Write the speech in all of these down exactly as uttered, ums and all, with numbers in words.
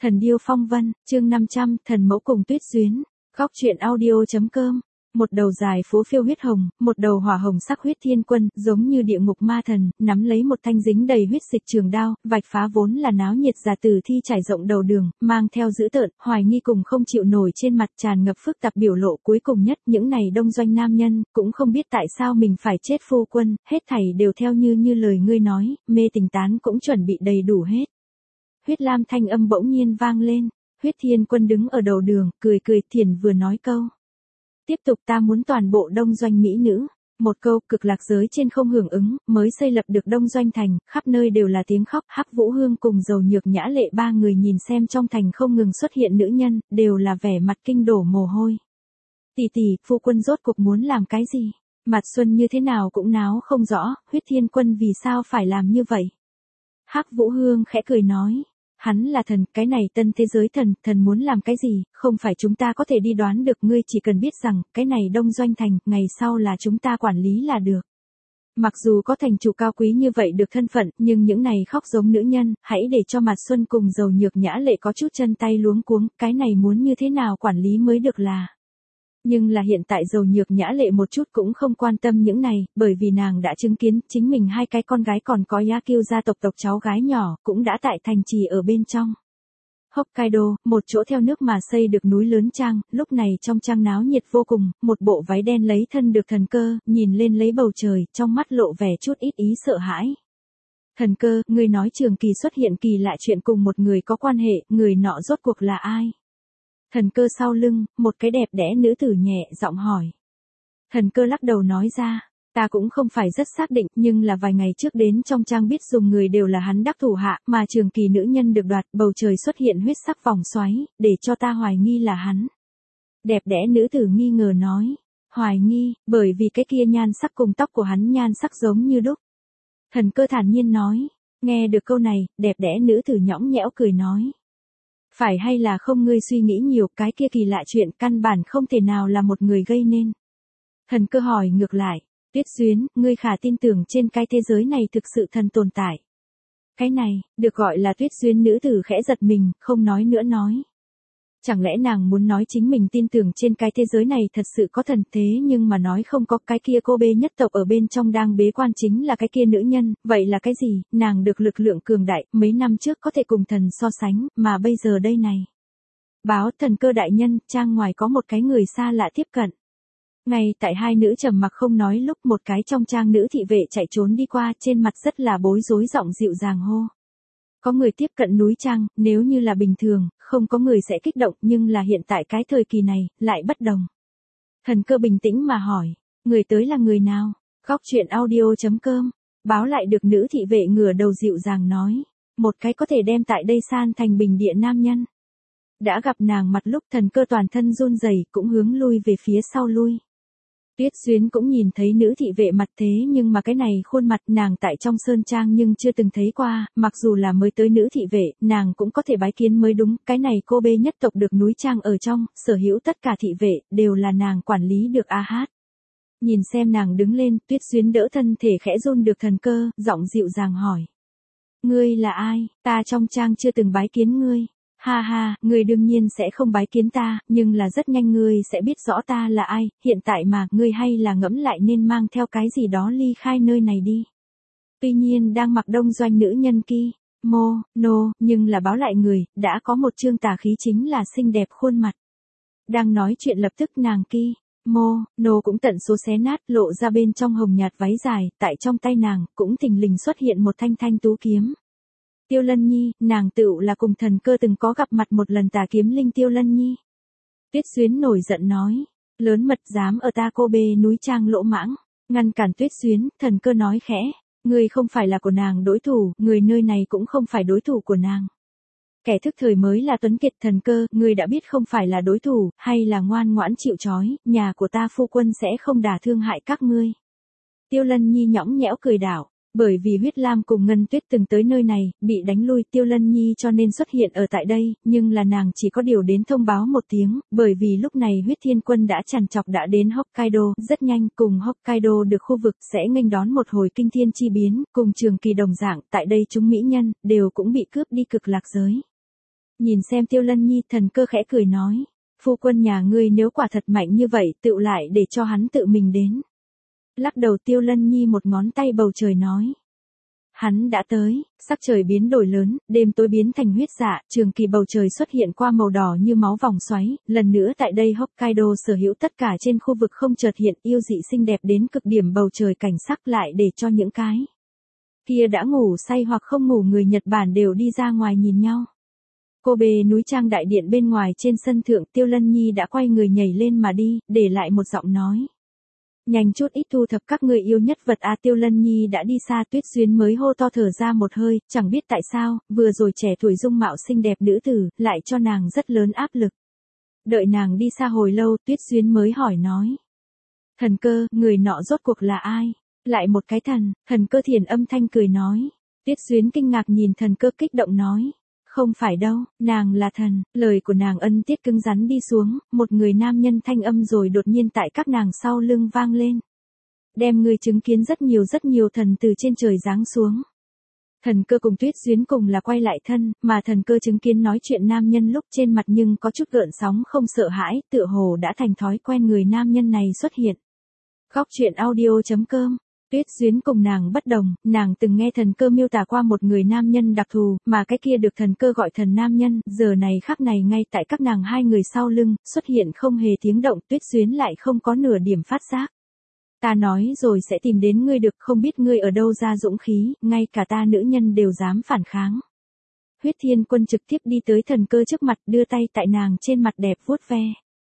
Thần điêu phong vân, chương năm trăm, thần mẫu cùng Tuyết Xuyến. Góc truyện audio.com. Một đầu dài phố phiêu huyết hồng, một đầu hỏa hồng sắc huyết thiên quân, giống như địa ngục ma thần, nắm lấy một thanh dính đầy huyết dịch trường đao, vạch phá vốn là náo nhiệt giả tử thi trải rộng đầu đường, mang theo dữ tợn, hoài nghi cùng không chịu nổi trên mặt tràn ngập phức tạp biểu lộ. Cuối cùng nhất, những này đông doanh nam nhân, cũng không biết tại sao mình phải chết. Phu quân, hết thảy đều theo như như lời ngươi nói, mê tình tán cũng chuẩn bị đầy đủ hết. Huyết lam thanh âm bỗng nhiên vang lên, huyết thiên quân đứng ở đầu đường, cười cười thiền vừa nói câu. Tiếp tục ta muốn toàn bộ đông doanh mỹ nữ. Một câu cực lạc giới trên không hưởng ứng, mới xây lập được đông doanh thành, khắp nơi đều là tiếng khóc. Hắc Vũ Hương cùng Dầu Nhược Nhã Lệ ba người nhìn xem trong thành không ngừng xuất hiện nữ nhân, đều là vẻ mặt kinh đổ mồ hôi. Tỷ tỷ, phu quân rốt cuộc muốn làm cái gì? Mặt xuân như thế nào cũng náo không rõ, huyết thiên quân vì sao phải làm như vậy? Hắc Vũ Hương khẽ cười nói. Hắn là thần, cái này tân thế giới thần, thần muốn làm cái gì, không phải chúng ta có thể đi đoán được. Ngươi chỉ cần biết rằng, cái này đông doanh thành, ngày sau là chúng ta quản lý là được. Mặc dù có thành chủ cao quý như vậy được thân phận, nhưng những này khóc giống nữ nhân, hãy để cho Mặt Xuân cùng Dầu Nhược Nhã Lệ có chút chân tay luống cuống, cái này muốn như thế nào quản lý mới được là. Nhưng là hiện tại Dầu Nhược Nhã Lệ một chút cũng không quan tâm những này, bởi vì nàng đã chứng kiến chính mình hai cái con gái còn có Yakiu gia tộc tộc cháu gái nhỏ, cũng đã tại thành trì ở bên trong. Hokkaido, một chỗ theo nước mà xây được núi lớn trang, lúc này trong trang náo nhiệt vô cùng, một bộ váy đen lấy thân được Thần Cơ, nhìn lên lấy bầu trời, trong mắt lộ vẻ chút ít ý sợ hãi. Thần Cơ, ngươi nói Trường Kỳ xuất hiện kỳ lạ chuyện cùng một người có quan hệ, người nọ rốt cuộc là ai? Thần Cơ sau lưng, một cái đẹp đẽ nữ tử nhẹ giọng hỏi. Thần Cơ lắc đầu nói ra, ta cũng không phải rất xác định, nhưng là vài ngày trước đến trong trang biết dùng người đều là hắn đắc thủ hạ, mà Trường Kỳ nữ nhân được đoạt, bầu trời xuất hiện huyết sắc vòng xoáy, để cho ta hoài nghi là hắn. Đẹp đẽ nữ tử nghi ngờ nói, hoài nghi, bởi vì cái kia nhan sắc cùng tóc của hắn nhan sắc giống như đúc. Thần Cơ thản nhiên nói, nghe được câu này, đẹp đẽ nữ tử nhõng nhẽo cười nói. Phải hay là không, ngươi suy nghĩ nhiều, cái kia kỳ lạ chuyện căn bản không thể nào là một người gây nên. Thần Cơ hỏi ngược lại, Tuyết Xuyến, ngươi khả tin tưởng trên cái thế giới này thực sự thần tồn tại. Cái này, được gọi là Tuyết Xuyến nữ tử khẽ giật mình, không nói nữa nói. Chẳng lẽ nàng muốn nói chính mình tin tưởng trên cái thế giới này thật sự có thần, thế nhưng mà nói không có. Cái kia cô bê nhất tộc ở bên trong đang bế quan chính là cái kia nữ nhân, vậy là cái gì? Nàng được lực lượng cường đại, mấy năm trước có thể cùng thần so sánh, mà bây giờ đây này. Báo Thần Cơ đại nhân, trang ngoài có một cái người xa lạ tiếp cận. Ngay tại hai nữ trầm mặc không nói lúc, một cái trong trang nữ thị vệ chạy trốn đi qua, trên mặt rất là bối rối, giọng dịu dàng hô. Có người tiếp cận núi trang, nếu như là bình thường, không có người sẽ kích động, nhưng là hiện tại cái thời kỳ này, lại bất đồng. Thần Cơ bình tĩnh mà hỏi, người tới là người nào? Góc truyện audio.com. Báo lại được nữ thị vệ ngửa đầu dịu dàng nói, một cái có thể đem tại đây san thành bình địa nam nhân. Đã gặp nàng mặt lúc Thần Cơ toàn thân run rẩy, cũng hướng lui về phía sau lui. Tuyết Xuyến cũng nhìn thấy nữ thị vệ mặt, thế nhưng mà cái này khuôn mặt nàng tại trong sơn trang nhưng chưa từng thấy qua, mặc dù là mới tới nữ thị vệ, nàng cũng có thể bái kiến mới đúng. Cái này cô bê nhất tộc được núi trang ở trong, sở hữu tất cả thị vệ, đều là nàng quản lý được. A hát. Nhìn xem nàng đứng lên, Tuyết Xuyến đỡ thân thể khẽ run được Thần Cơ, giọng dịu dàng hỏi. Ngươi là ai? Ta trong trang chưa từng bái kiến ngươi. Ha ha, ngươi đương nhiên sẽ không bái kiến ta, nhưng là rất nhanh ngươi sẽ biết rõ ta là ai. Hiện tại mà, ngươi hay là ngẫm lại nên mang theo cái gì đó ly khai nơi này đi. Tuy nhiên đang mặc đông doanh nữ nhân ki, mô, nô, nhưng là báo lại người, đã có một chương tà khí, chính là xinh đẹp khuôn mặt. Đang nói chuyện lập tức nàng ki, mô, nô cũng tận số xé nát, lộ ra bên trong hồng nhạt váy dài, tại trong tay nàng, cũng thình lình xuất hiện một thanh thanh tú kiếm. Tiêu Lân Nhi, nàng tựu là cùng Thần Cơ từng có gặp mặt một lần tà kiếm linh Tiêu Lân Nhi. Tuyết Xuyến nổi giận nói, lớn mật dám ở ta cô bê núi trang lỗ mãng, ngăn cản Tuyết Xuyến. Thần Cơ nói khẽ, người không phải là của nàng đối thủ, người nơi này cũng không phải đối thủ của nàng. Kẻ thức thời mới là tuấn kiệt. Thần Cơ, người đã biết không phải là đối thủ, hay là ngoan ngoãn chịu trói, nhà của ta phu quân sẽ không đả thương hại các ngươi. Tiêu Lân Nhi nhõng nhẽo cười đảo. Bởi vì Huyết Lam cùng Ngân Tuyết từng tới nơi này, bị đánh lui, Tiêu Lân Nhi cho nên xuất hiện ở tại đây, nhưng là nàng chỉ có điều đến thông báo một tiếng, bởi vì lúc này Huyết Thiên Quân đã trằn trọc đã đến Hokkaido, rất nhanh, cùng Hokkaido được khu vực sẽ nghênh đón một hồi kinh thiên chi biến, cùng Trường Kỳ đồng dạng, tại đây chúng mỹ nhân, đều cũng bị cướp đi cực lạc giới. Nhìn xem Tiêu Lân Nhi, Thần Cơ khẽ cười nói. Phu quân nhà ngươi nếu quả thật mạnh như vậy, tựu lại để cho hắn tự mình đến. Lắc đầu Tiêu Lân Nhi một ngón tay bầu trời nói. Hắn đã tới, sắc trời biến đổi lớn, đêm tối biến thành huyết dạ, trường kỳ bầu trời xuất hiện qua màu đỏ như máu vòng xoáy, lần nữa tại đây Hokkaido sở hữu tất cả trên khu vực không chợt hiện yêu dị xinh đẹp đến cực điểm bầu trời cảnh sắc lại để cho những cái kia đã ngủ say hoặc không ngủ người Nhật Bản đều đi ra ngoài nhìn nhau. Kobe núi trang đại điện bên ngoài trên sân thượng Tiêu Lân Nhi đã quay người nhảy lên mà đi, để lại một giọng nói. Nhanh chút ít thu thập các người yêu nhất vật a. Tiêu Lân Nhi đã đi xa, Tuyết Xuyến mới hô to thở ra một hơi, chẳng biết tại sao, vừa rồi trẻ tuổi dung mạo xinh đẹp nữ tử, lại cho nàng rất lớn áp lực. Đợi nàng đi xa hồi lâu, Tuyết Xuyến mới hỏi nói. Thần Cơ, người nọ rốt cuộc là ai? Lại một cái thần, Thần Cơ thiền âm thanh cười nói. Tuyết Xuyến kinh ngạc nhìn Thần Cơ kích động nói. Không phải đâu, nàng là thần, lời của nàng ân tiết cứng rắn đi xuống, một người nam nhân thanh âm rồi đột nhiên tại các nàng sau lưng vang lên. Đem ngươi chứng kiến rất nhiều rất nhiều thần từ trên trời giáng xuống. Thần Cơ cùng Tuyết Xuyến cùng là quay lại thân, mà Thần Cơ chứng kiến nói chuyện nam nhân lúc trên mặt nhưng có chút gợn sóng không sợ hãi, tựa hồ đã thành thói quen người nam nhân này xuất hiện. Góc truyện audio chấm com. Tuyết Xuyến cùng nàng bất đồng, nàng từng nghe Thần Cơ miêu tả qua một người nam nhân đặc thù, mà cái kia được Thần Cơ gọi thần nam nhân, giờ này khắc này ngay tại các nàng hai người sau lưng, xuất hiện không hề tiếng động, Tuyết Xuyến lại không có nửa điểm phát giác. Ta nói rồi sẽ tìm đến ngươi được, không biết ngươi ở đâu ra dũng khí, ngay cả ta nữ nhân đều dám phản kháng. Huyết Thiên Quân trực tiếp đi tới Thần Cơ trước mặt, đưa tay tại nàng trên mặt đẹp vuốt ve.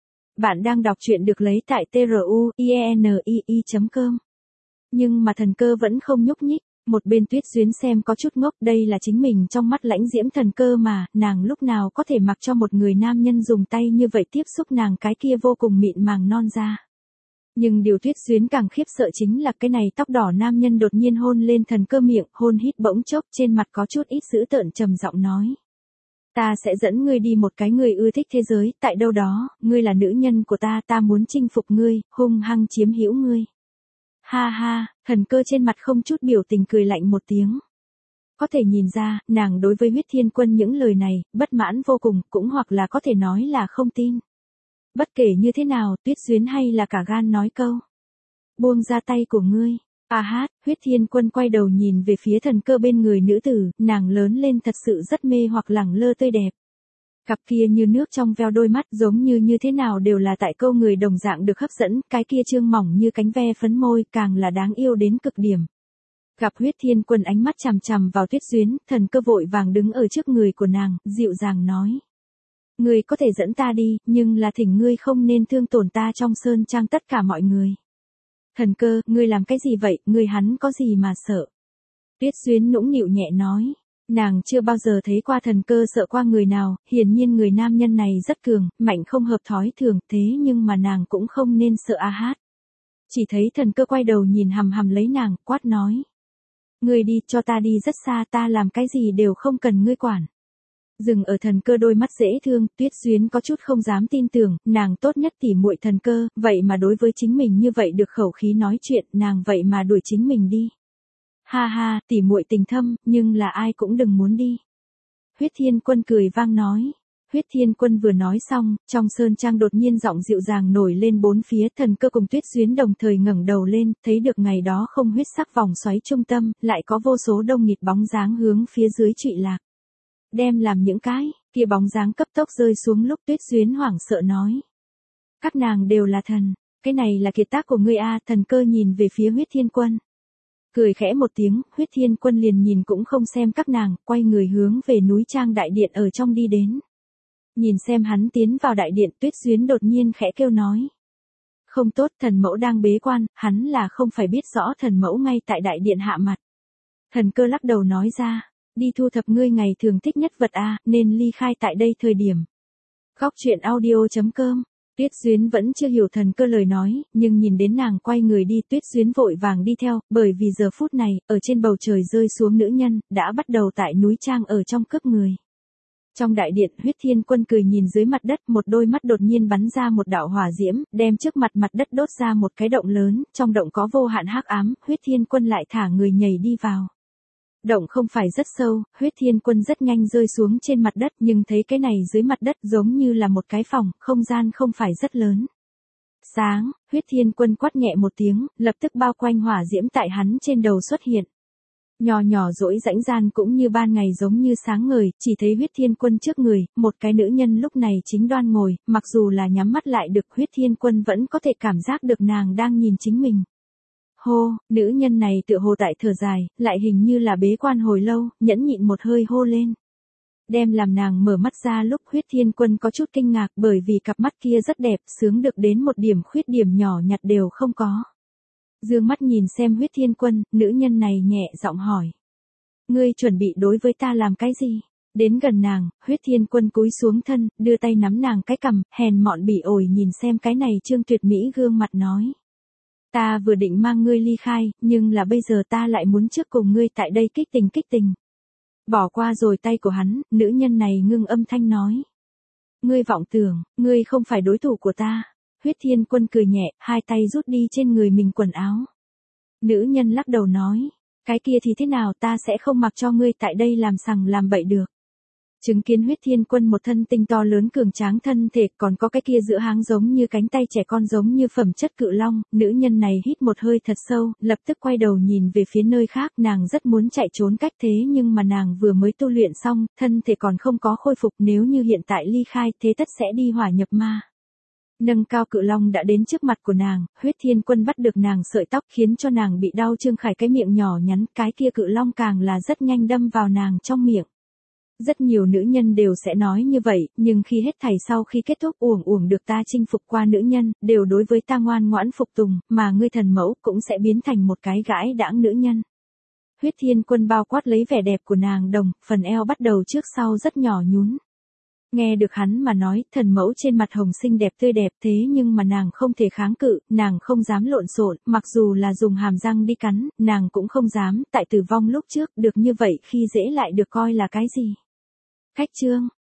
Bạn đang đọc truyện được lấy tại tê rờ u i e n i i chấm com. Nhưng mà Thần Cơ vẫn không nhúc nhích, một bên Tuyết Xuyến xem có chút ngốc, đây là chính mình trong mắt lãnh diễm Thần Cơ mà, nàng lúc nào có thể mặc cho một người nam nhân dùng tay như vậy tiếp xúc nàng cái kia vô cùng mịn màng non da. Nhưng điều Tuyết Xuyến càng khiếp sợ chính là cái này tóc đỏ nam nhân đột nhiên hôn lên Thần Cơ miệng, hôn hít bỗng chốc trên mặt có chút ít dữ tợn trầm giọng nói. Ta sẽ dẫn ngươi đi một cái người ưa thích thế giới, tại đâu đó, ngươi là nữ nhân của ta, ta muốn chinh phục ngươi, hung hăng chiếm hữu ngươi. Ha ha, Thần Cơ trên mặt không chút biểu tình cười lạnh một tiếng. Có thể nhìn ra, nàng đối với Huyết Thiên Quân những lời này, bất mãn vô cùng, cũng hoặc là có thể nói là không tin. Bất kể như thế nào, Tuyết Xuyến hay là cả gan nói câu. Buông ra tay của ngươi. À hát, Huyết Thiên Quân quay đầu nhìn về phía Thần Cơ bên người nữ tử, nàng lớn lên thật sự rất mê hoặc lẳng lơ tươi đẹp. Cặp kia như nước trong veo đôi mắt giống như như thế nào đều là tại câu người đồng dạng được hấp dẫn, cái kia trương mỏng như cánh ve phấn môi càng là đáng yêu đến cực điểm. Gặp Huyết Thiên Quân ánh mắt chằm chằm vào Tuyết Xuyến, Thần Cơ vội vàng đứng ở trước người của nàng, dịu dàng nói. Ngươi có thể dẫn ta đi, nhưng là thỉnh ngươi không nên thương tổn ta trong sơn trang tất cả mọi người. Thần Cơ, ngươi làm cái gì vậy, ngươi hắn có gì mà sợ? Tuyết Xuyến nũng nịu nhẹ nói. Nàng chưa bao giờ thấy qua Thần Cơ sợ qua người nào, hiển nhiên người nam nhân này rất cường, mạnh không hợp thói thường, thế nhưng mà nàng cũng không nên sợ a hát. Chỉ thấy Thần Cơ quay đầu nhìn hằm hằm lấy nàng, quát nói. Ngươi đi, cho ta đi rất xa, ta làm cái gì đều không cần ngươi quản. Dừng ở Thần Cơ đôi mắt dễ thương, Tuyết Xuyến có chút không dám tin tưởng, nàng tốt nhất tỉ muội Thần Cơ, vậy mà đối với chính mình như vậy được khẩu khí nói chuyện, nàng vậy mà đuổi chính mình đi. Ha ha, tỉ muội tình thâm, nhưng là ai cũng đừng muốn đi. Huyết Thiên Quân cười vang nói. Huyết Thiên Quân vừa nói xong, trong sơn trang đột nhiên giọng dịu dàng nổi lên bốn phía, Thần Cơ cùng Tuyết Xuyến đồng thời ngẩng đầu lên, thấy được ngày đó không huyết sắc vòng xoáy trung tâm, lại có vô số đông nghịt bóng dáng hướng phía dưới trụy lạc. Đem làm những cái, kia bóng dáng cấp tốc rơi xuống lúc Tuyết Xuyến hoảng sợ nói. Các nàng đều là thần, cái này là kiệt tác của ngươi a. Thần Cơ nhìn về phía Huyết Thiên Quân. Cười khẽ một tiếng, Huyết Thiên Quân liền nhìn cũng không xem các nàng, quay người hướng về núi trang đại điện ở trong đi đến. Nhìn xem hắn tiến vào đại điện, Tuyết Xuyến đột nhiên khẽ kêu nói. Không tốt, thần mẫu đang bế quan, hắn là không phải biết rõ thần mẫu ngay tại đại điện hạ mặt. Thần Cơ lắc đầu nói ra, đi thu thập ngươi ngày thường thích nhất vật a, nên ly khai tại đây thời điểm. Góc truyện audio chấm com. Tuyết Xuyến vẫn chưa hiểu Thần Cơ lời nói, nhưng nhìn đến nàng quay người đi, Tuyết Xuyến vội vàng đi theo, bởi vì giờ phút này, ở trên bầu trời rơi xuống nữ nhân, đã bắt đầu tại núi trang ở trong cướp người. Trong đại điện, Huyết Thiên Quân cười nhìn dưới mặt đất, một đôi mắt đột nhiên bắn ra một đạo hỏa diễm, đem trước mặt mặt đất đốt ra một cái động lớn, trong động có vô hạn hắc ám, Huyết Thiên Quân lại thả người nhảy đi vào. Động không phải rất sâu, Huyết Thiên Quân rất nhanh rơi xuống trên mặt đất nhưng thấy cái này dưới mặt đất giống như là một cái phòng, không gian không phải rất lớn. Sáng, Huyết Thiên Quân quát nhẹ một tiếng, lập tức bao quanh hỏa diễm tại hắn trên đầu xuất hiện. Nhỏ nhỏ rỗi rãnh gian cũng như ban ngày giống như sáng ngời, chỉ thấy Huyết Thiên Quân trước người, một cái nữ nhân lúc này chính đoan ngồi, mặc dù là nhắm mắt lại được Huyết Thiên Quân vẫn có thể cảm giác được nàng đang nhìn chính mình. Hô, nữ nhân này tựa hồ tại thở dài, lại hình như là bế quan hồi lâu, nhẫn nhịn một hơi hô lên. Đem làm nàng mở mắt ra lúc Huyết Thiên Quân có chút kinh ngạc bởi vì cặp mắt kia rất đẹp, sướng được đến một điểm khuyết điểm nhỏ nhặt đều không có. Dương mắt nhìn xem Huyết Thiên Quân, nữ nhân này nhẹ giọng hỏi. Ngươi chuẩn bị đối với ta làm cái gì? Đến gần nàng, Huyết Thiên Quân cúi xuống thân, đưa tay nắm nàng cái cằm, hèn mọn bỉ ổi nhìn xem cái này trương tuyệt mỹ gương mặt nói. Ta vừa định mang ngươi ly khai, nhưng là bây giờ ta lại muốn trước cùng ngươi tại đây kích tình kích tình. Bỏ qua rồi tay của hắn, nữ nhân này ngưng âm thanh nói. Ngươi vọng tưởng, ngươi không phải đối thủ của ta. Huyết Thiên Quân cười nhẹ, hai tay rút đi trên người mình quần áo. Nữ nhân lắc đầu nói, cái kia thì thế nào, ta sẽ không mặc cho ngươi tại đây làm sằng làm bậy được. Chứng kiến Huyết Thiên Quân một thân tinh to lớn cường tráng thân thể, còn có cái kia giữa háng giống như cánh tay trẻ con giống như phẩm chất cự long, nữ nhân này hít một hơi thật sâu, lập tức quay đầu nhìn về phía nơi khác, nàng rất muốn chạy trốn cách thế nhưng mà nàng vừa mới tu luyện xong, thân thể còn không có khôi phục, nếu như hiện tại ly khai thế tất sẽ đi hỏa nhập ma. Nâng cao cự long đã đến trước mặt của nàng, Huyết Thiên Quân bắt được nàng sợi tóc khiến cho nàng bị đau trương khải cái miệng nhỏ nhắn, cái kia cự long càng là rất nhanh đâm vào nàng trong miệng. Rất nhiều nữ nhân đều sẽ nói như vậy, nhưng khi hết thảy sau khi kết thúc uổng uổng được ta chinh phục qua nữ nhân, đều đối với ta ngoan ngoãn phục tùng, mà ngươi thần mẫu cũng sẽ biến thành một cái gãi đãng nữ nhân. Huyết Thiên Quân bao quát lấy vẻ đẹp của nàng đồng, phần eo bắt đầu trước sau rất nhỏ nhún. Nghe được hắn mà nói, thần mẫu trên mặt hồng xinh đẹp tươi đẹp thế nhưng mà nàng không thể kháng cự, nàng không dám lộn xộn, mặc dù là dùng hàm răng đi cắn, nàng cũng không dám, tại tử vong lúc trước, được như vậy khi dễ lại được coi là cái gì. Khách chương,